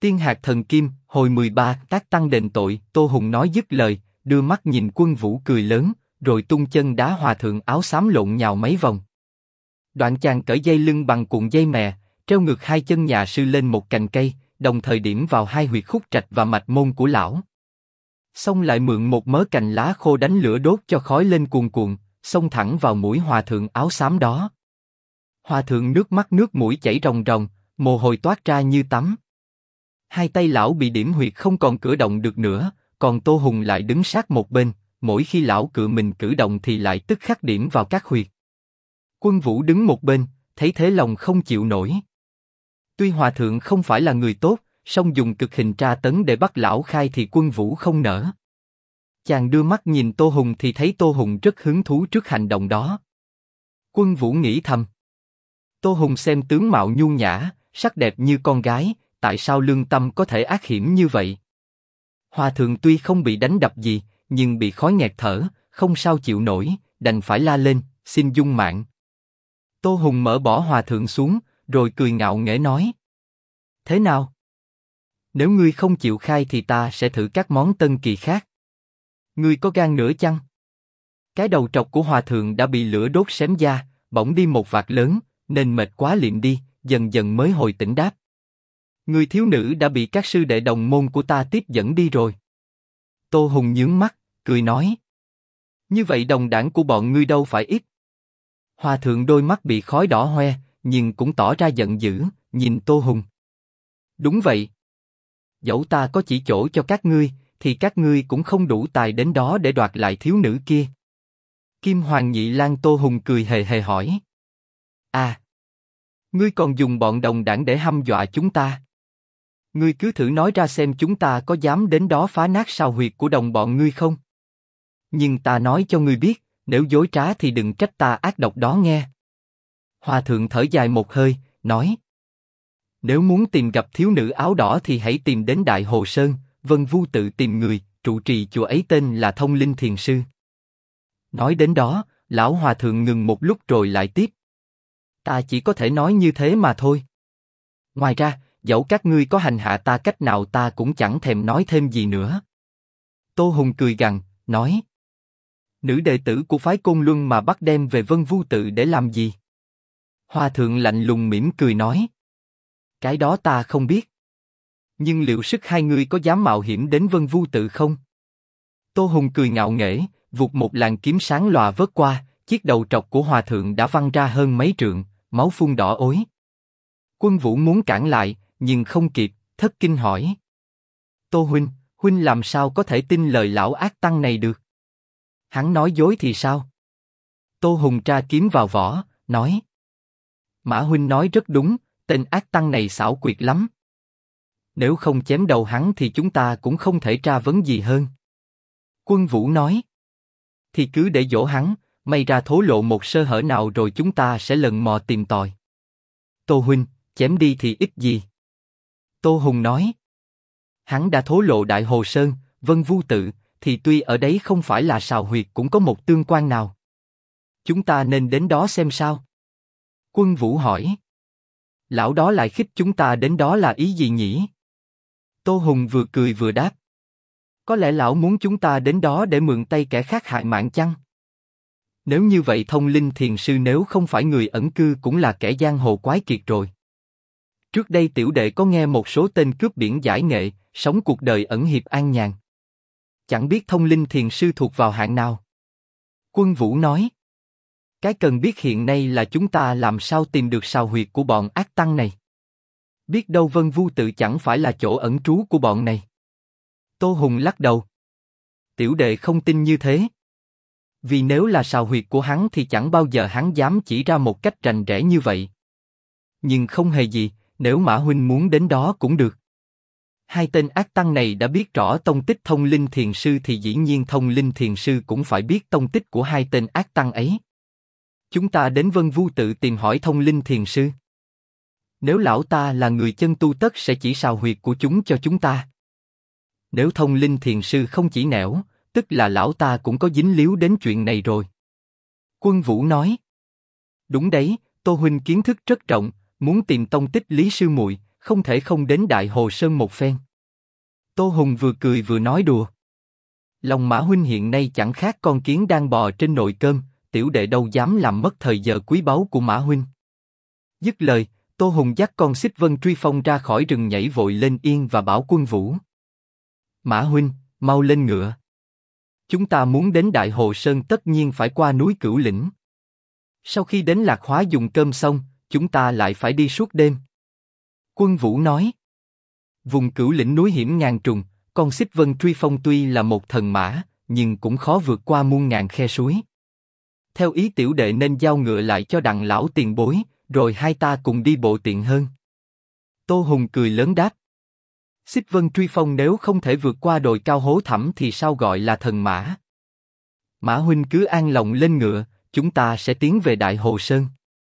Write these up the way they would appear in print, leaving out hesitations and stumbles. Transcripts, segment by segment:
Tiên hạt thần kim, hồi 13, tác tăng đền tội. Tô Hùng nói dứt lời, đưa mắt nhìn Quân Vũ cười lớn, rồi tung chân đá hòa thượng áo xám lộn nhào mấy vòng. Đoạn chàng cởi dây lưng bằng cuộn dây mè, treo ngược hai chân nhà sư lên một cành cây, đồng thời điểm vào hai huyệt khúc trạch và mạch môn của lão. Xong lại mượn một mớ cành lá khô đánh lửa đốt cho khói lên cuồn cuộn, xông thẳng vào mũi hòa thượng áo xám đó. Hòa thượng nước mắt nước mũi chảy ròng ròng, mồ hôi toát ra như tắm. Hai tay lão bị điểm huyệt không còn cử động được nữa, còn Tô Hùng lại đứng sát một bên, mỗi khi lão cự mình cử động thì lại tức khắc điểm vào các huyệt. Quân Vũ đứng một bên, thấy thế lòng không chịu nổi. Tuy hòa thượng không phải là người tốt, song dùng cực hình tra tấn để bắt lão khai thì Quân Vũ không nỡ. Chàng đưa mắt nhìn Tô Hùng thì thấy Tô Hùng rất hứng thú trước hành động đó. Quân Vũ nghĩ thầm. Tô Hùng xem tướng mạo nhu nhã, sắc đẹp như con gái, tại sao lương tâm có thể ác hiểm như vậy? Hòa thượng tuy không bị đánh đập gì, nhưng bị khói nghẹt thở, không sao chịu nổi, đành phải la lên, xin dung mạng. Tô Hùng mở bỏ hòa thượng xuống, rồi cười ngạo nghễ nói. Thế nào? Nếu ngươi không chịu khai thì ta sẽ thử các món tân kỳ khác. Ngươi có gan nữa chăng? Cái đầu trọc của hòa thượng đã bị lửa đốt xém da, bỗng đi một vạt lớn, nên mệt quá liệm đi, dần dần mới hồi tỉnh đáp. Người thiếu nữ đã bị các sư đệ đồng môn của ta tiếp dẫn đi rồi. Tô Hùng nhướng mắt, cười nói. Như vậy đồng đảng của bọn ngươi đâu phải ít. Hòa thượng đôi mắt bị khói đỏ hoe, nhưng cũng tỏ ra giận dữ, nhìn Tô Hùng. Đúng vậy. Dẫu ta có chỉ chỗ cho các ngươi, thì các ngươi cũng không đủ tài đến đó để đoạt lại thiếu nữ kia. Kim Hoàng Nhị Lang. Tô Hùng cười hề hề hỏi. À, ngươi còn dùng bọn đồng đảng để hăm dọa chúng ta? Ngươi cứ thử nói ra xem chúng ta có dám đến đó phá nát sào huyệt của đồng bọn ngươi không? Nhưng ta nói cho ngươi biết, nếu dối trá thì đừng trách ta ác độc đó nghe. Hòa thượng thở dài một hơi, nói. Nếu muốn tìm gặp thiếu nữ áo đỏ thì hãy tìm đến Đại Hồ Sơn, Vân Vu tự tìm người, trụ trì chùa ấy tên là Thông Linh Thiền Sư. Nói đến đó, lão hòa thượng ngừng một lúc rồi lại tiếp. Ta chỉ có thể nói như thế mà thôi. Ngoài ra, dẫu các ngươi có hành hạ ta cách nào ta cũng chẳng thèm nói thêm gì nữa. Tô Hùng cười gằn, nói. Nữ đệ tử của phái Côn Luân mà bắt đem về Vân Vu tự để làm gì? Hòa thượng lạnh lùng mỉm cười nói. Cái đó ta không biết. Nhưng liệu sức hai ngươi có dám mạo hiểm đến Vân Vu tự không? Tô Hùng cười ngạo nghễ, vụt một làn kiếm sáng lòa vớt qua, chiếc đầu trọc của hòa thượng đã văng ra hơn mấy trượng, máu phun đỏ ối. Quân Vũ muốn cản lại, nhưng không kịp, thất kinh hỏi. Tô huynh, huynh làm sao có thể tin lời lão ác tăng này được? Hắn nói dối thì sao? Tô Hùng tra kiếm vào vỏ, nói. Mã huynh nói rất đúng, tên ác tăng này xảo quyệt lắm. Nếu không chém đầu hắn thì chúng ta cũng không thể tra vấn gì hơn. Quân Vũ nói. Thì cứ để dỗ hắn, may ra thố lộ một sơ hở nào rồi chúng ta sẽ lần mò tìm tòi. Tô huynh, chém đi thì ít gì? Tô Hùng nói. Hắn đã thố lộ Đại Hồ Sơn, Vân Vu tự, thì tuy ở đấy không phải là sào huyệt cũng có một tương quan nào. Chúng ta nên đến đó xem sao? Quân Vũ hỏi. Lão đó lại khích chúng ta đến đó là ý gì nhỉ? Tô Hùng vừa cười vừa đáp. Có lẽ lão muốn chúng ta đến đó để mượn tay kẻ khác hại mạng chăng? Nếu như vậy Thông Linh Thiền Sư nếu không phải người ẩn cư cũng là kẻ giang hồ quái kiệt rồi. Trước đây tiểu đệ có nghe một số tên cướp biển giải nghệ, sống cuộc đời ẩn hiệp an nhàn. Chẳng biết Thông Linh Thiền Sư thuộc vào hạng nào? Quân Vũ nói. Cái cần biết hiện nay là chúng ta làm sao tìm được sào huyệt của bọn ác tăng này. Biết đâu Vân Vu tự chẳng phải là chỗ ẩn trú của bọn này. Tô Hùng lắc đầu. Tiểu đệ không tin như thế. Vì nếu là sào huyệt của hắn thì chẳng bao giờ hắn dám chỉ ra một cách rành rẽ như vậy. Nhưng không hề gì, nếu Mã huynh muốn đến đó cũng được. Hai tên ác tăng này đã biết rõ tông tích Thông Linh Thiền Sư thì dĩ nhiên Thông Linh Thiền Sư cũng phải biết tông tích của hai tên ác tăng ấy. Chúng ta đến Vân Vu tự tìm hỏi Thông Linh Thiền Sư. Nếu lão ta là người chân tu tất sẽ chỉ sào huyệt của chúng cho chúng ta. Nếu Thông Linh Thiền Sư không chỉ nẻo, tức là lão ta cũng có dính líu đến chuyện này rồi. Quân Vũ nói. Đúng đấy, Tô huynh kiến thức rất rộng, muốn tìm tông tích Lý sư muội, không thể không đến Đại Hồ Sơn một phen. Tô Hùng vừa cười vừa nói đùa. Lòng Mã huynh hiện nay chẳng khác con kiến đang bò trên nồi cơm, tiểu đệ đâu dám làm mất thời giờ quý báu của Mã huynh. Dứt lời, Tô Hùng dắt con Xích Vân Truy Phong ra khỏi rừng nhảy vội lên yên và bảo Quân Vũ: Mã huynh, mau lên ngựa. Chúng ta muốn đến Đại Hồ Sơn tất nhiên phải qua núi Cửu Lĩnh. Sau khi đến Lạc Hóa dùng cơm xong, chúng ta lại phải đi suốt đêm. Quân Vũ nói. Vùng Cửu Lĩnh núi hiểm ngàn trùng, con Xích Vân Truy Phong tuy là một thần mã, nhưng cũng khó vượt qua muôn ngàn khe suối. Theo ý tiểu đệ nên giao ngựa lại cho Đặng lão tiền bối, rồi hai ta cùng đi bộ tiện hơn. Tô Hùng cười lớn đáp. Xích Vân Truy Phong nếu không thể vượt qua đồi cao hố thẳm thì sao gọi là thần mã? Mã huynh cứ an lòng lên ngựa, chúng ta sẽ tiến về Đại Hồ Sơn.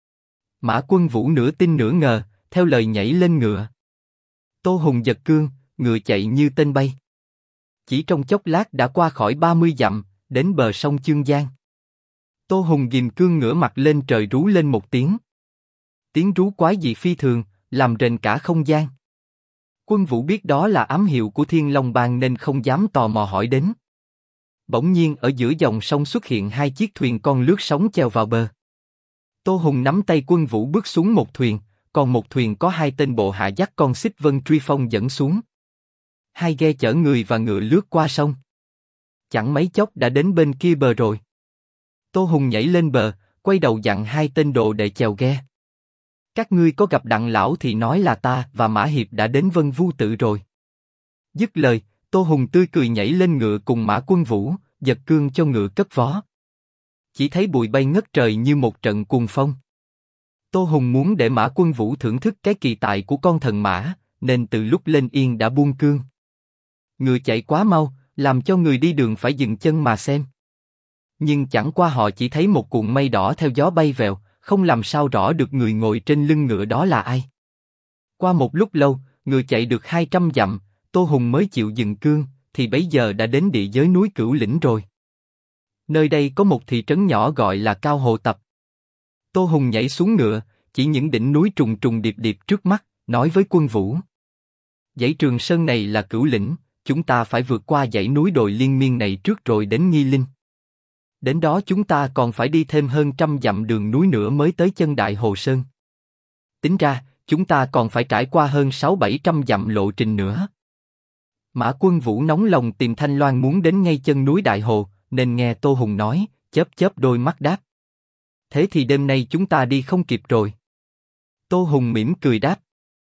Mã Quân Vũ nửa tin nửa ngờ, theo lời nhảy lên ngựa. Tô Hùng giật cương, ngựa chạy như tên bay. Chỉ trong chốc lát đã qua khỏi 30 dặm, đến bờ sông Chương Giang. Tô Hùng ghìm cương ngửa mặt lên trời rú lên một tiếng. Tiếng rú quái dị phi thường, làm rền cả không gian. Quân Vũ biết đó là ám hiệu của Thiên Long Bang nên không dám tò mò hỏi đến. Bỗng nhiên ở giữa dòng sông xuất hiện hai chiếc thuyền con lướt sóng chèo vào bờ. Tô Hùng nắm tay Quân Vũ bước xuống một thuyền, còn một thuyền có hai tên bộ hạ dắt con Xích Vân Truy Phong dẫn xuống. Hai ghe chở người và ngựa lướt qua sông. Chẳng mấy chốc đã đến bên kia bờ rồi. Tô Hùng nhảy lên bờ, quay đầu dặn hai tên đồ để chèo ghe. Các ngươi có gặp Đặng lão thì nói là ta và Mã Hiệp đã đến Vân Vu Tự rồi. Dứt lời, Tô Hùng tươi cười nhảy lên ngựa cùng Mã Quân Vũ, giật cương cho ngựa cất vó. Chỉ thấy bụi bay ngất trời như một trận cuồng phong. Tô Hùng muốn để Mã Quân Vũ thưởng thức cái kỳ tài của con thần mã, nên từ lúc lên yên đã buông cương. Ngựa chạy quá mau, làm cho người đi đường phải dừng chân mà xem. Nhưng chẳng qua họ chỉ thấy một cuộn mây đỏ theo gió bay vèo, không làm sao rõ được người ngồi trên lưng ngựa đó là ai. Qua một lúc lâu, ngựa chạy được 200 dặm, Tô Hùng mới chịu dừng cương, thì bấy giờ đã đến địa giới núi Cửu Lĩnh rồi. Nơi đây có một thị trấn nhỏ gọi là Cao Hồ Tập. Tô Hùng nhảy xuống ngựa, chỉ những đỉnh núi trùng trùng điệp điệp trước mắt, nói với Quân Vũ: dãy Trường Sơn này là Cửu Lĩnh, chúng ta phải vượt qua dãy núi đồi liên miên này trước rồi đến Nghi Linh. Đến đó chúng ta còn phải đi thêm hơn 100 dặm đường núi nữa mới tới chân Đại Hồ Sơn. Tính ra, chúng ta còn phải trải qua hơn 600-700 dặm lộ trình nữa. Mã Quân Vũ nóng lòng tìm Thanh Loan muốn đến ngay chân núi Đại Hồ, nên nghe Tô Hùng nói, chớp chớp đôi mắt đáp: thế thì đêm nay chúng ta đi không kịp rồi. Tô Hùng mỉm cười đáp: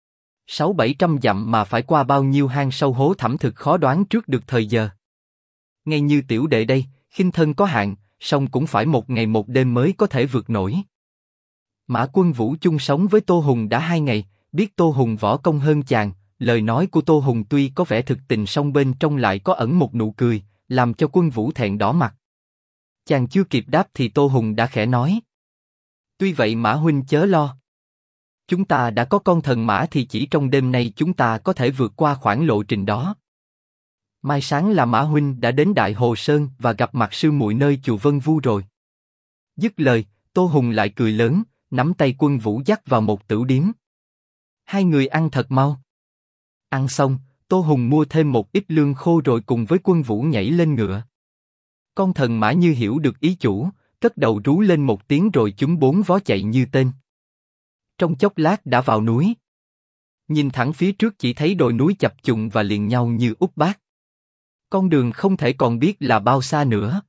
600-700 dặm mà phải qua bao nhiêu hang sâu hố thẳm thực khó đoán trước được thời giờ. Ngay như tiểu đệ đây, khinh thân có hạn, song cũng phải một ngày một đêm mới có thể vượt nổi. Mã Quân Vũ chung sống với Tô Hùng đã 2 ngày, biết Tô Hùng võ công hơn chàng, lời nói của Tô Hùng tuy có vẻ thực tình song bên trong lại có ẩn một nụ cười, làm cho Quân Vũ thẹn đỏ mặt. Chàng chưa kịp đáp thì Tô Hùng đã khẽ nói: tuy vậy Mã huynh chớ lo. Chúng ta đã có con thần mã thì chỉ trong đêm nay chúng ta có thể vượt qua khoảng lộ trình đó. Mai sáng là Mã huynh đã đến Đại Hồ Sơn và gặp mặt sư muội nơi chùa Vân Vu rồi. Dứt lời, Tô Hùng lại cười lớn, nắm tay Quân Vũ dắt vào một tửu điếm. Hai người ăn thật mau. Ăn xong, Tô Hùng mua thêm một ít lương khô rồi cùng với Quân Vũ nhảy lên ngựa. Con thần mã như hiểu được ý chủ, cất đầu rú lên một tiếng rồi chúng bốn vó chạy như tên. Trong chốc lát đã vào núi. Nhìn thẳng phía trước chỉ thấy đồi núi chập trùng và liền nhau như úp bát. Con đường không thể còn biết là bao xa nữa.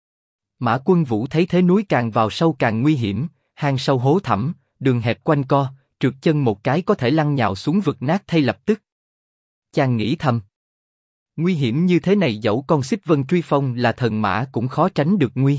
Mã Quân Vũ thấy thế núi càng vào sâu càng nguy hiểm, hang sâu hố thẳm, đường hẹp quanh co, trượt chân một cái có thể lăn nhào xuống vực nát thay lập tức. Chàng nghĩ thầm, nguy hiểm như thế này dẫu con Xích Vân Truy Phong là thần mã cũng khó tránh được nguy.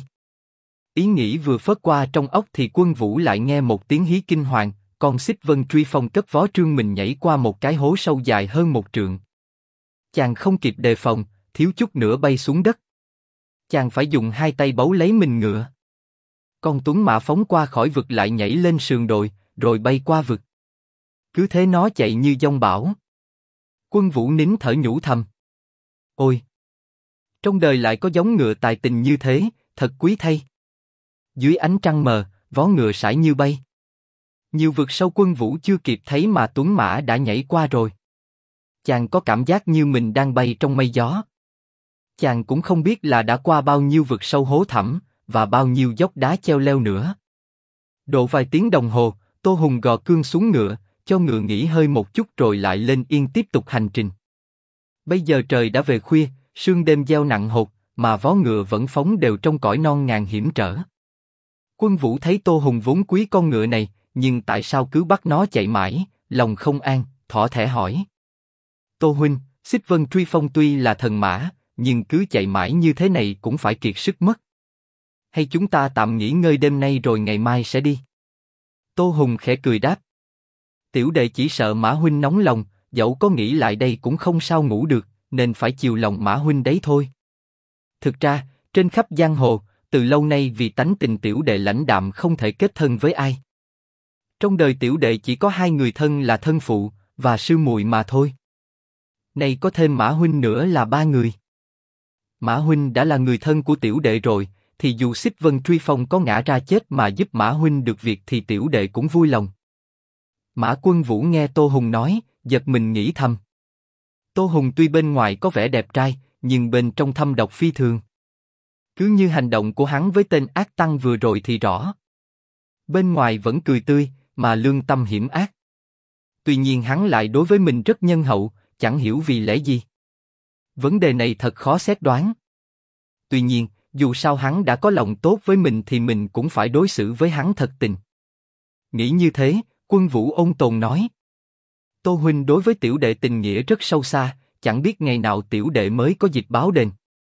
Ý nghĩ vừa phớt qua trong óc thì Quân Vũ lại nghe một tiếng hí kinh hoàng, con Xích Vân Truy Phong cất vó trương mình nhảy qua một cái hố sâu dài hơn 1 trượng. Chàng không kịp đề phòng, thiếu chút nữa bay xuống đất. Chàng phải dùng hai tay bấu lấy mình ngựa. Con tuấn mã phóng qua khỏi vực lại nhảy lên sườn đồi, rồi bay qua vực. Cứ thế nó chạy như dông bão. Quân Vũ nín thở nhủ thầm: ôi! Trong đời lại có giống ngựa tài tình như thế, thật quý thay. Dưới ánh trăng mờ, vó ngựa sải như bay. Nhiều vực sâu Quân Vũ chưa kịp thấy mà tuấn mã đã nhảy qua rồi. Chàng có cảm giác như mình đang bay trong mây gió. Chàng cũng không biết là đã qua bao nhiêu vực sâu hố thẳm, và bao nhiêu dốc đá treo leo nữa. Độ vài tiếng đồng hồ, Tô Hùng gò cương xuống ngựa, cho ngựa nghỉ hơi một chút rồi lại lên yên tiếp tục hành trình. Bây giờ trời đã về khuya, sương đêm gieo nặng hột, mà vó ngựa vẫn phóng đều trong cõi non ngàn hiểm trở. Quân Vũ thấy Tô Hùng vốn quý con ngựa này, nhưng tại sao cứ bắt nó chạy mãi, lòng không an, thỏ thẻ hỏi. Tô huynh, Xích Vân Truy Phong tuy là thần mã, nhưng cứ chạy mãi như thế này cũng phải kiệt sức mất. Hay chúng ta tạm nghỉ ngơi đêm nay rồi ngày mai sẽ đi? Tô Hùng khẽ cười đáp. Tiểu đệ chỉ sợ Mã huynh nóng lòng, dẫu có nghĩ lại đây cũng không sao ngủ được, nên phải chiều lòng Mã huynh đấy thôi. Thực ra, trên khắp giang hồ, từ lâu nay vì tánh tình tiểu đệ lãnh đạm không thể kết thân với ai. Trong đời tiểu đệ chỉ có hai người thân là thân phụ và sư muội mà thôi. Nay có thêm Mã huynh nữa là ba người. Mã huynh đã là người thân của tiểu đệ rồi, thì dù Xích Vân Truy Phong có ngã ra chết mà giúp Mã huynh được việc thì tiểu đệ cũng vui lòng. Mã Quân Vũ nghe Tô Hùng nói, giật mình nghĩ thầm. Tô Hùng tuy bên ngoài có vẻ đẹp trai, nhưng bên trong thâm độc phi thường. Cứ như hành động của hắn với tên ác tăng vừa rồi thì rõ. Bên ngoài vẫn cười tươi, mà lương tâm hiểm ác. Tuy nhiên hắn lại đối với mình rất nhân hậu, chẳng hiểu vì lẽ gì. Vấn đề này thật khó xét đoán. Tuy nhiên, dù sao hắn đã có lòng tốt với mình thì mình cũng phải đối xử với hắn thật tình. Nghĩ như thế, Quân Vũ ôn tồn nói. Tô huynh đối với tiểu đệ tình nghĩa rất sâu xa, chẳng biết ngày nào tiểu đệ mới có dịp báo đền.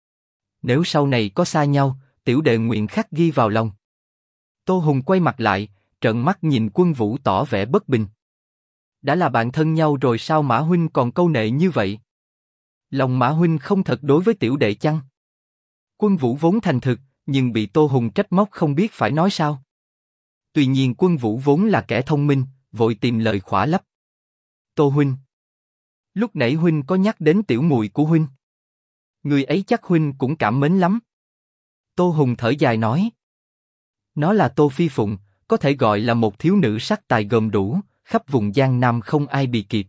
Nếu sau này có xa nhau, tiểu đệ nguyện khắc ghi vào lòng. Tô Hùng quay mặt lại, trợn mắt nhìn Quân Vũ tỏ vẻ bất bình. Đã là bạn thân nhau rồi sao Mã huynh còn câu nệ như vậy? Lòng Mã huynh không thật đối với tiểu đệ chăng? Quân Vũ vốn thành thực, nhưng bị Tô Hùng trách móc không biết phải nói sao. Tuy nhiên Quân Vũ vốn là kẻ thông minh, vội tìm lời khỏa lấp. Tô huynh, lúc nãy huynh có nhắc đến tiểu muội của huynh. Người ấy chắc huynh cũng cảm mến lắm. Tô Hùng thở dài nói. Nó là Tô Phi Phụng, có thể gọi là một thiếu nữ sắc tài gồm đủ, khắp vùng Giang Nam không ai bì kịp.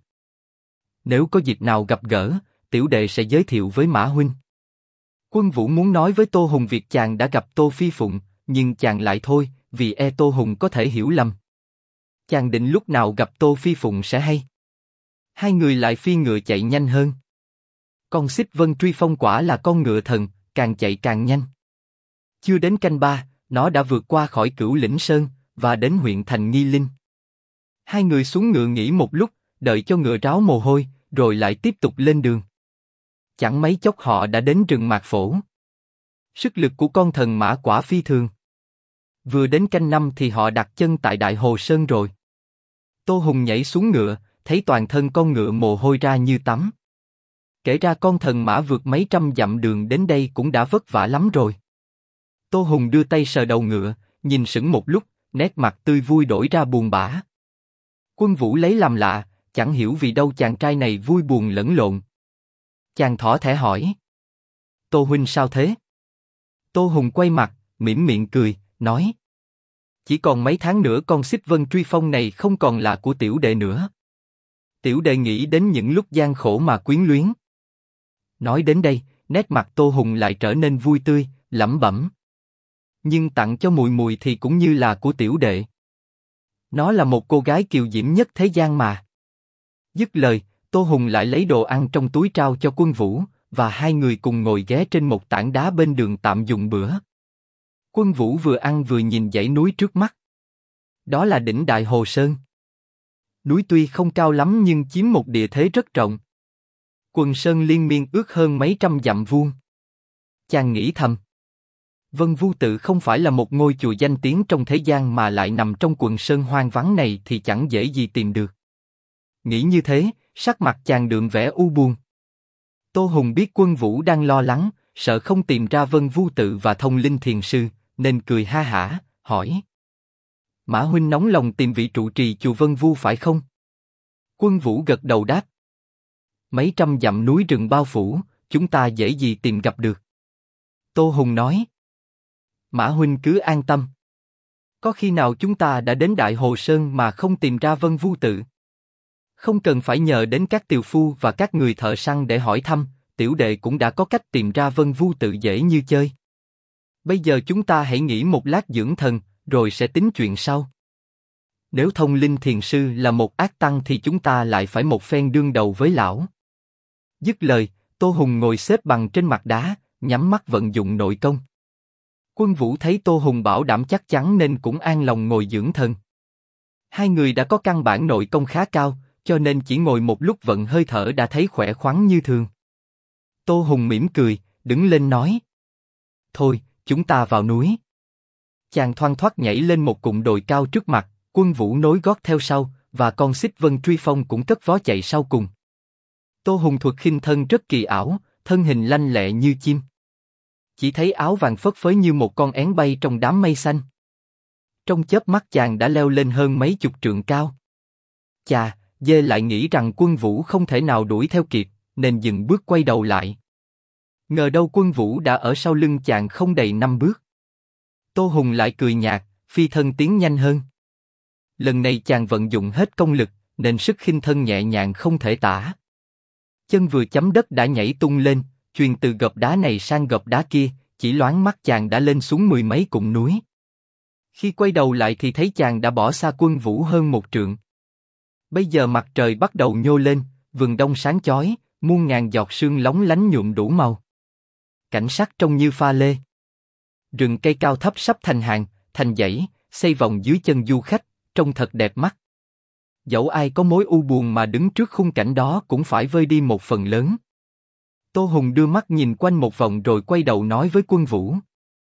Nếu có dịp nào gặp gỡ, tiểu đệ sẽ giới thiệu với Mã huynh. Quân Vũ muốn nói với Tô Hùng việc chàng đã gặp Tô Phi Phụng, nhưng chàng lại thôi, vì e Tô Hùng có thể hiểu lầm. Chàng định lúc nào gặp Tô Phi Phụng sẽ hay. Hai người lại phi ngựa chạy nhanh hơn. Con Xích Vân Truy Phong quả là con ngựa thần, càng chạy càng nhanh. Chưa đến canh ba, nó đã vượt qua khỏi Cửu Lĩnh Sơn và đến huyện thành Nghi Linh. Hai người xuống ngựa nghỉ một lúc, đợi cho ngựa ráo mồ hôi, rồi lại tiếp tục lên đường. Chẳng mấy chốc họ đã đến rừng Mạc Phổ. Sức lực của con thần mã quả phi thường. Vừa đến canh năm thì họ đặt chân tại Đại Hồ Sơn rồi. Tô Hùng nhảy xuống ngựa, thấy toàn thân con ngựa mồ hôi ra như tắm. Kể ra con thần mã vượt mấy trăm dặm đường đến đây cũng đã vất vả lắm rồi. Tô Hùng đưa tay sờ đầu ngựa, nhìn sững một lúc, nét mặt tươi vui đổi ra buồn bã. Quân Vũ lấy làm lạ, chẳng hiểu vì đâu chàng trai này vui buồn lẫn lộn. Chàng thỏ thẻ hỏi. Tô huynh sao thế? Tô Hùng quay mặt, mỉm miệng cười, nói. Chỉ còn mấy tháng nữa con Xích Vân Truy Phong này không còn là của tiểu đệ nữa. Tiểu đệ nghĩ đến những lúc gian khổ mà quyến luyến. Nói đến đây, nét mặt Tô Hùng lại trở nên vui tươi, lẩm bẩm. Nhưng tặng cho mùi mùi thì cũng như là của tiểu đệ. Nó là một cô gái kiều diễm nhất thế gian mà. Dứt lời, Tô Hùng lại lấy đồ ăn trong túi trao cho Quân Vũ, và hai người cùng ngồi ghé trên một tảng đá bên đường tạm dùng bữa. Quân Vũ vừa ăn vừa nhìn dãy núi trước mắt. Đó là đỉnh Đại Hồ Sơn. Núi tuy không cao lắm nhưng chiếm một địa thế rất rộng. Quần sơn liên miên ước hơn mấy trăm dặm vuông. Chàng nghĩ thầm. Vân Vu Tự không phải là một ngôi chùa danh tiếng trong thế gian mà lại nằm trong quần sơn hoang vắng này thì chẳng dễ gì tìm được. Nghĩ như thế, sắc mặt chàng đượm vẻ u buồn. Tô Hùng biết Quân Vũ đang lo lắng, sợ không tìm ra Vân Vu Tự và Thông Linh Thiền Sư, nên cười ha hả, hỏi. Mã huynh nóng lòng tìm vị trụ trì chùa Vân Vu phải không? Quân Vũ gật đầu đáp. Mấy trăm dặm núi rừng bao phủ, chúng ta dễ gì tìm gặp được. Tô Hùng nói. Mã huynh cứ an tâm. Có khi nào chúng ta đã đến Đại Hồ Sơn mà không tìm ra Vân Vu Tự? Không cần phải nhờ đến các tiều phu và các người thợ săn để hỏi thăm, tiểu đệ cũng đã có cách tìm ra Vân Vu Tự dễ như chơi. Bây giờ chúng ta hãy nghỉ một lát dưỡng thần, rồi sẽ tính chuyện sau. Nếu Thông Linh Thiền Sư là một ác tăng thì chúng ta lại phải một phen đương đầu với lão. Dứt lời, Tô Hùng ngồi xếp bằng trên mặt đá, nhắm mắt vận dụng nội công. Quân Vũ thấy Tô Hùng bảo đảm chắc chắn nên cũng an lòng ngồi dưỡng thần. Hai người đã có căn bản nội công khá cao, cho nên chỉ ngồi một lúc vận hơi thở đã thấy khỏe khoắn như thường. Tô Hùng mỉm cười, đứng lên nói: thôi, chúng ta vào núi. Chàng thoăn thoắt nhảy lên một cụm đồi cao trước mặt, Quân Vũ nối gót theo sau, và con Xích Vân Truy Phong cũng cất vó chạy sau cùng. Tô Hùng thuật khinh thân rất kỳ ảo, thân hình lanh lẹ như chim. Chỉ thấy áo vàng phất phới như một con én bay trong đám mây xanh. Trong chớp mắt chàng đã leo lên hơn mấy chục trượng cao. Chà, dê lại nghĩ rằng Quân Vũ không thể nào đuổi theo kịp, nên dừng bước quay đầu lại. Ngờ đâu Quân Vũ đã ở sau lưng chàng không đầy 5 bước. Tô Hùng lại cười nhạt, phi thân tiến nhanh hơn. Lần này chàng vận dụng hết công lực, nên sức khinh thân nhẹ nhàng không thể tả. Chân vừa chấm đất đã nhảy tung lên, chuyền từ gập đá này sang gập đá kia, chỉ loáng mắt chàng đã lên xuống 10 mấy cụm núi. Khi quay đầu lại thì thấy chàng đã bỏ xa Quân Vũ hơn 1 trượng. Bây giờ mặt trời bắt đầu nhô lên, vườn đông sáng chói, muôn ngàn giọt sương lóng lánh nhuộm đủ màu. Cảnh sắc trông như pha lê. Rừng cây cao thấp sắp thành hàng, thành dãy, xây vòng dưới chân du khách, trông thật đẹp mắt. Dẫu ai có mối u buồn mà đứng trước khung cảnh đó cũng phải vơi đi một phần lớn. Tô Hùng đưa mắt nhìn quanh một vòng rồi quay đầu nói với Quân Vũ: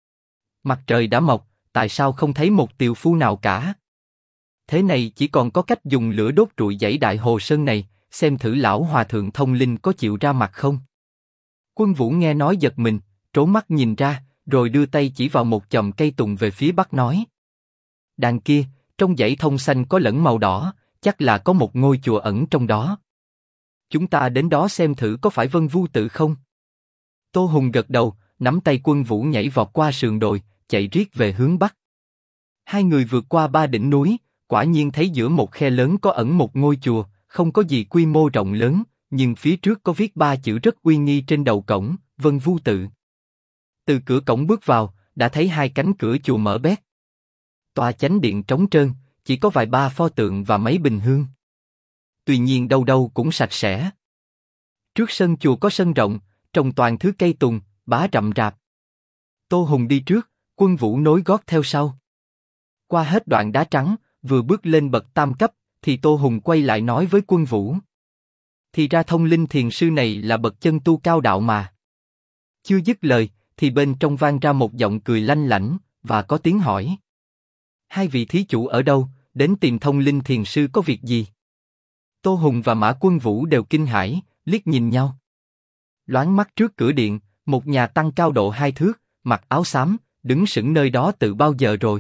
mặt trời đã mọc, tại sao không thấy một tiều phu nào cả? Thế này chỉ còn có cách dùng lửa đốt trụi dãy Đại Hồ Sơn này, xem thử lão hòa thượng Thông Linh có chịu ra mặt không. Quân Vũ nghe nói giật mình, trố mắt nhìn ra, rồi đưa tay chỉ vào một chòm cây tùng về phía bắc nói: đàn kia, trong dãy thông xanh có lẫn màu đỏ, chắc là có một ngôi chùa ẩn trong đó. Chúng ta đến đó xem thử có phải Vân Vu Tự không? Tô Hùng gật đầu, nắm tay Quân Vũ nhảy vọt qua sườn đồi, chạy riết về hướng bắc. Hai người vượt qua 3 đỉnh núi, quả nhiên thấy giữa một khe lớn có ẩn một ngôi chùa, không có gì quy mô rộng lớn, nhưng phía trước có viết 3 chữ rất uy nghi trên đầu cổng: Vân Vu Tự. Từ cửa cổng bước vào, đã thấy 2 cánh cửa chùa mở bét. Tòa chánh điện trống trơn, chỉ có vài ba pho tượng và mấy bình hương. Tuy nhiên đâu đâu cũng sạch sẽ. Trước sân chùa có sân rộng, trồng toàn thứ cây tùng, bá rậm rạp. Tô Hùng đi trước, Quân Vũ nối gót theo sau. Qua hết đoạn đá trắng, vừa bước lên bậc tam cấp, thì Tô Hùng quay lại nói với Quân Vũ: thì ra Thông Linh Thiền Sư này là bậc chân tu cao đạo mà. Chưa dứt lời, thì bên trong vang ra một giọng cười lanh lảnh, và có tiếng hỏi: hai vị thí chủ ở đâu, đến tìm Thông Linh Thiền Sư có việc gì? Tô Hùng và Mã Quân Vũ đều kinh hãi, liếc nhìn nhau. Loáng mắt trước cửa điện, một nhà tăng cao độ 2 thước, mặc áo xám, đứng sững nơi đó từ bao giờ rồi.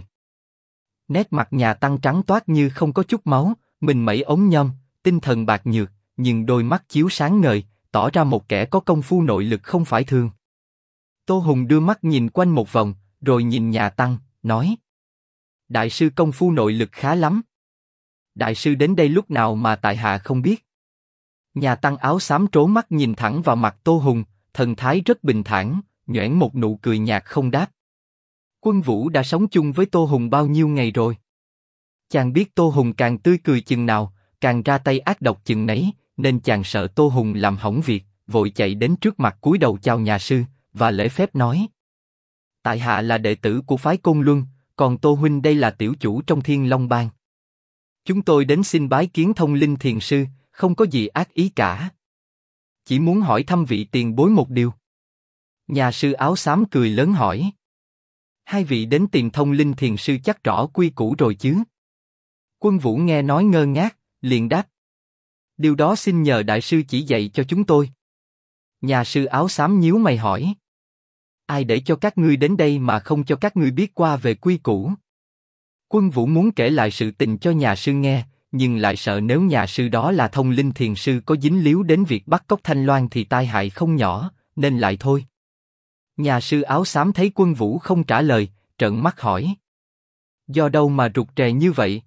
Nét mặt nhà tăng trắng toát như không có chút máu, mình mẩy ống nhom, tinh thần bạc nhược, nhưng đôi mắt chiếu sáng ngời, tỏ ra một kẻ có công phu nội lực không phải thường. Tô Hùng đưa mắt nhìn quanh một vòng, rồi nhìn nhà tăng, nói: đại sư công phu nội lực khá lắm. Đại sư đến đây lúc nào mà tại hạ không biết? Nhà tăng áo xám trố mắt nhìn thẳng vào mặt Tô Hùng, thần thái rất bình thản, nhoẻn một nụ cười nhạt không đáp. Quân Vũ đã sống chung với Tô Hùng bao nhiêu ngày rồi. Chàng biết Tô Hùng càng tươi cười chừng nào, càng ra tay ác độc chừng nấy, nên chàng sợ Tô Hùng làm hỏng việc, vội chạy đến trước mặt cúi đầu chào nhà sư, và lễ phép nói: tại hạ là đệ tử của phái Côn Luân, còn Tô huynh đây là tiểu chủ trong Thiên Long Bang. Chúng tôi đến xin bái kiến Thông Linh Thiền Sư, không có gì ác ý cả. Chỉ muốn hỏi thăm vị tiền bối một điều. Nhà sư áo xám cười lớn hỏi: hai vị đến tìm Thông Linh Thiền Sư chắc rõ quy củ rồi chứ? Quân Vũ nghe nói ngơ ngác, liền đáp: điều đó xin nhờ đại sư chỉ dạy cho chúng tôi. Nhà sư áo xám nhíu mày hỏi: ai để cho các ngươi đến đây mà không cho các ngươi biết qua về quy củ? Quân Vũ muốn kể lại sự tình cho nhà sư nghe, nhưng lại sợ nếu nhà sư đó là Thông Linh Thiền Sư có dính líu đến việc bắt cóc Thanh Loan thì tai hại không nhỏ, nên lại thôi. Nhà sư áo xám thấy Quân Vũ không trả lời, trợn mắt hỏi: Do đâu mà rụt rè như vậy?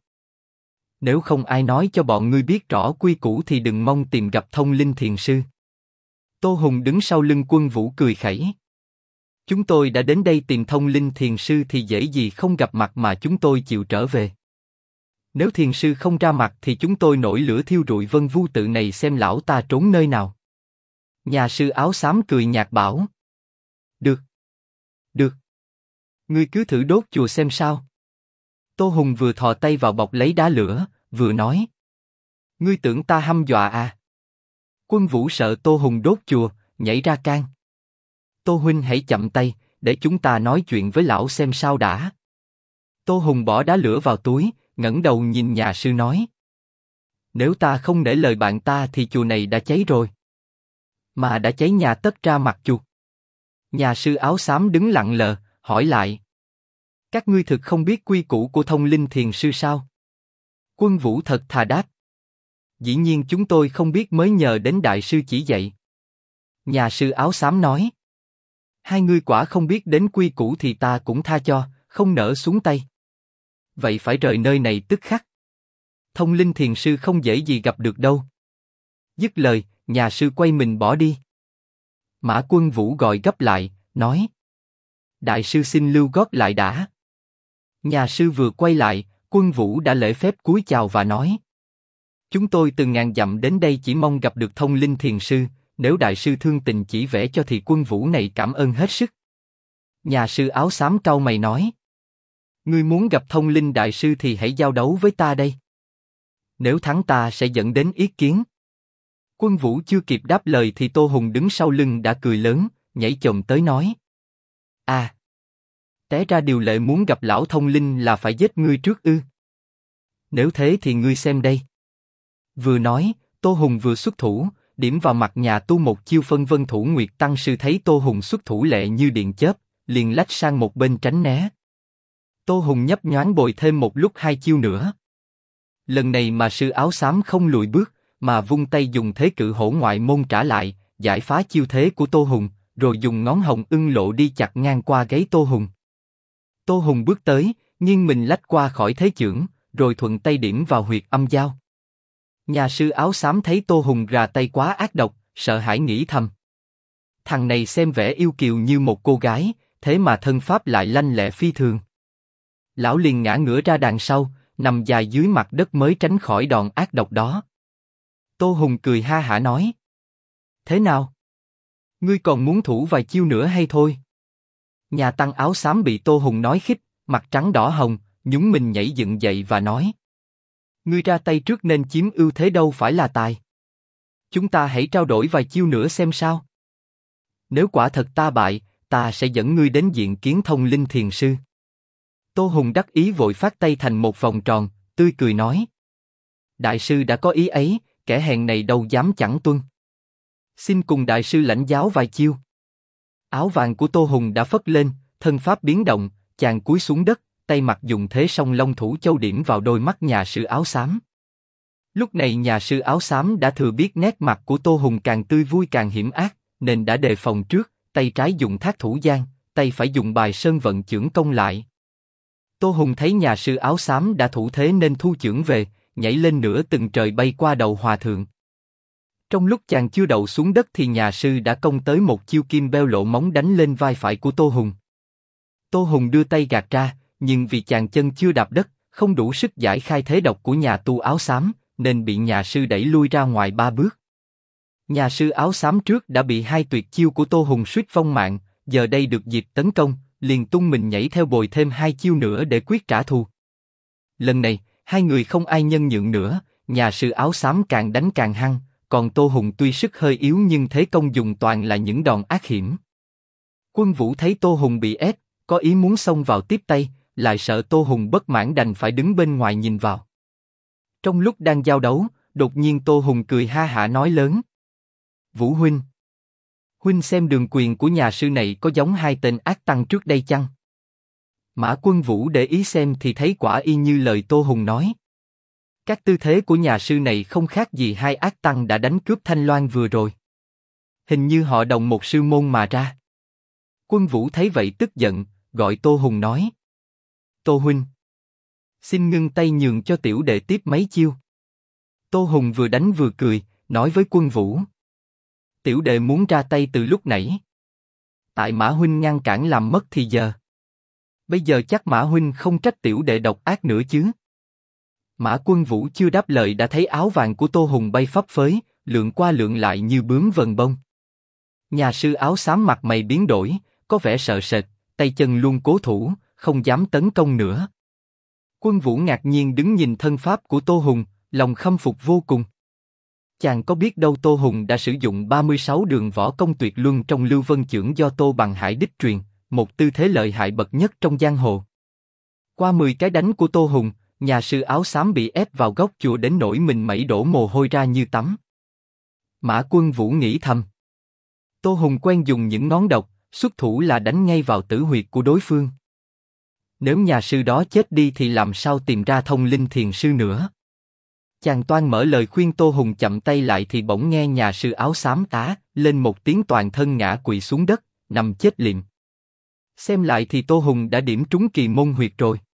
Nếu không ai nói cho bọn ngươi biết rõ quy củ thì đừng mong tìm gặp Thông Linh Thiền Sư. Tô Hùng đứng sau lưng Quân Vũ cười khẩy. Chúng tôi đã đến đây tìm Thông Linh Thiền Sư thì dễ gì không gặp mặt mà chúng tôi chịu trở về. Nếu Thiền Sư không ra mặt thì chúng tôi nổi lửa thiêu rụi Vân Vu tự này xem lão ta trốn nơi nào. Nhà sư áo xám cười nhạt bảo. Được. Được. Ngươi cứ thử đốt chùa xem sao. Tô Hùng vừa thò tay vào bọc lấy đá lửa, vừa nói. Ngươi tưởng ta hăm dọa à? Quân Vũ sợ Tô Hùng đốt chùa, nhảy ra can. Tô huynh hãy chậm tay, để chúng ta nói chuyện với lão xem sao đã. Tô Hùng bỏ đá lửa vào túi, ngẩng đầu nhìn nhà sư nói. Nếu ta không để lời bạn ta thì chùa này đã cháy rồi. Mà đã cháy nhà tất ra mặt chuột. Nhà sư áo xám đứng lặng lờ, hỏi lại. Các ngươi thực không biết quy củ của Thông Linh Thiền Sư sao? Quân Vũ thật thà đáp. Dĩ nhiên chúng tôi không biết mới nhờ đến đại sư chỉ dạy. Nhà sư áo xám nói. Hai ngươi quả không biết đến quy củ thì ta cũng tha cho, không nỡ xuống tay. Vậy phải rời nơi này tức khắc. Thông Linh Thiền Sư không dễ gì gặp được đâu. Dứt lời, nhà sư quay mình bỏ đi. Mã Quân Vũ gọi gấp lại, nói. Đại sư xin lưu gót lại đã. Nhà sư vừa quay lại, Quân Vũ đã lễ phép cúi chào và nói. Chúng tôi từ ngàn dặm đến đây chỉ mong gặp được Thông Linh Thiền Sư, nếu đại sư thương tình chỉ vẽ cho thì Quân Vũ này cảm ơn hết sức. Nhà sư áo xám cau mày nói. Ngươi muốn gặp Thông Linh đại sư thì hãy giao đấu với ta đây. Nếu thắng ta sẽ dẫn đến ý kiến. Quân Vũ chưa kịp đáp lời thì Tô Hùng đứng sau lưng đã cười lớn, nhảy chồm tới nói. À, té ra điều lệ muốn gặp lão Thông Linh là phải giết ngươi trước ư? Nếu thế thì ngươi xem đây. Vừa nói, Tô Hùng vừa xuất thủ, điểm vào mặt nhà tu một chiêu phân vân thủ Nguyệt Tăng Sư thấy Tô Hùng xuất thủ lẹ như điện chớp, liền lách sang một bên tránh né. Tô Hùng nhấp nhoáng bồi thêm một lúc hai chiêu nữa. Lần này mà sư áo xám không lùi bước, mà vung tay dùng thế cự hổ ngoại môn trả lại, giải phá chiêu thế của Tô Hùng, rồi dùng ngón hồng ưng lộ đi chặt ngang qua gáy Tô Hùng. Tô Hùng bước tới, nghiêng mình lách qua khỏi thế chưởng, rồi thuận tay điểm vào huyệt âm giao. Nhà sư áo xám thấy Tô Hùng ra tay quá ác độc, sợ hãi nghĩ thầm. Thằng này xem vẻ yêu kiều như một cô gái, thế mà thân pháp lại lanh lẹ phi thường. Lão liền ngã ngửa ra đằng sau, nằm dài dưới mặt đất mới tránh khỏi đòn ác độc đó. Tô Hùng cười ha hả nói. Thế nào? Ngươi còn muốn thủ vài chiêu nữa hay thôi? Nhà tăng áo xám bị Tô Hùng nói khích, mặt trắng đỏ hồng, nhún mình nhảy dựng dậy và nói. Ngươi ra tay trước nên chiếm ưu thế đâu phải là tài. Chúng ta hãy trao đổi vài chiêu nữa xem sao. Nếu quả thật ta bại, ta sẽ dẫn ngươi đến diện kiến Thông Linh Thiền Sư. Tô Hùng đắc ý vội phát tay thành một vòng tròn, tươi cười nói. Đại sư đã có ý ấy, kẻ hèn này đâu dám chẳng tuân. Xin cùng đại sư lãnh giáo vài chiêu. Áo vàng của Tô Hùng đã phất lên, thân pháp biến động, chàng cúi xuống đất, tay mặt dùng thế song long thủ châu điểm vào đôi mắt nhà sư áo xám. Lúc này nhà sư áo xám đã thừa biết nét mặt của Tô Hùng càng tươi vui càng hiểm ác, nên đã đề phòng trước, tay trái dùng thác thủ giang, tay phải dùng bài sơn vận chưởng công lại. Tô Hùng thấy nhà sư áo xám đã thủ thế nên thu chưởng về, nhảy lên nửa từng trời bay qua đầu hòa thượng. Trong lúc chàng chưa đậu xuống đất thì nhà sư đã công tới một chiêu kim beo lộ móng đánh lên vai phải của Tô Hùng. Tô Hùng đưa tay gạt ra, nhưng vì chàng chân chưa đạp đất, không đủ sức giải khai thế độc của nhà tu áo xám, nên bị nhà sư đẩy lui ra ngoài 3 bước. Nhà sư áo xám trước đã bị hai tuyệt chiêu của Tô Hùng suýt vong mạng, giờ đây được dịp tấn công, liền tung mình nhảy theo bồi thêm hai chiêu nữa để quyết trả thù. Lần này, hai người không ai nhân nhượng nữa, nhà sư áo xám càng đánh càng hăng, còn Tô Hùng tuy sức hơi yếu nhưng thế công dùng toàn là những đòn ác hiểm. Quân Vũ thấy Tô Hùng bị ép, có ý muốn xông vào tiếp tay, lại sợ Tô Hùng bất mãn đành phải đứng bên ngoài nhìn vào. Trong lúc đang giao đấu, đột nhiên Tô Hùng cười ha hả nói lớn. Vũ huynh, huynh xem đường quyền của nhà sư này có giống hai tên ác tăng trước đây chăng? Mã Quân Vũ để ý xem thì thấy quả y như lời Tô Hùng nói. Các tư thế của nhà sư này không khác gì hai ác tăng đã đánh cướp Thanh Loan vừa rồi. Hình như họ đồng một sư môn mà ra. Quân Vũ thấy vậy tức giận, gọi Tô Hùng nói. Tô huynh, Xin ngưng tay nhường cho tiểu đệ tiếp mấy chiêu. Tô Hùng vừa đánh vừa cười, nói với Quân Vũ. Tiểu đệ muốn ra tay từ lúc nãy. Tại Mã huynh ngăn cản làm mất thì giờ. Bây giờ chắc Mã huynh không trách tiểu đệ độc ác nữa chứ? Mã Quân Vũ chưa đáp lời đã thấy áo vàng của Tô Hùng bay phấp phới, lượn qua lượn lại như bướm vần bông. Nhà sư áo xám mặt mày biến đổi, có vẻ sợ sệt, tay chân luôn cố thủ, không dám tấn công nữa. Quân Vũ ngạc nhiên đứng nhìn thân pháp của Tô Hùng, lòng khâm phục vô cùng. Chàng có biết đâu Tô Hùng đã sử dụng 36 đường võ công tuyệt luân trong Lưu Vân Chưởng do Tô Bằng Hải đích truyền, một tư thế lợi hại bậc nhất trong giang hồ. Qua 10 cái đánh của Tô Hùng, nhà sư áo xám bị ép vào góc chùa đến nỗi mình mẩy đổ mồ hôi ra như tắm. Mã Quân Vũ nghĩ thầm. Tô Hùng quen dùng những ngón độc, xuất thủ là đánh ngay vào tử huyệt của đối phương. Nếu nhà sư đó chết đi thì làm sao tìm ra thông linh thiền sư nữa? Chàng toan mở lời khuyên Tô Hùng chậm tay lại thì bỗng nghe nhà sư áo xám tá lên một tiếng, toàn thân ngã quỵ xuống đất, nằm chết liệm. Xem lại thì Tô Hùng đã điểm trúng kỳ môn huyệt rồi.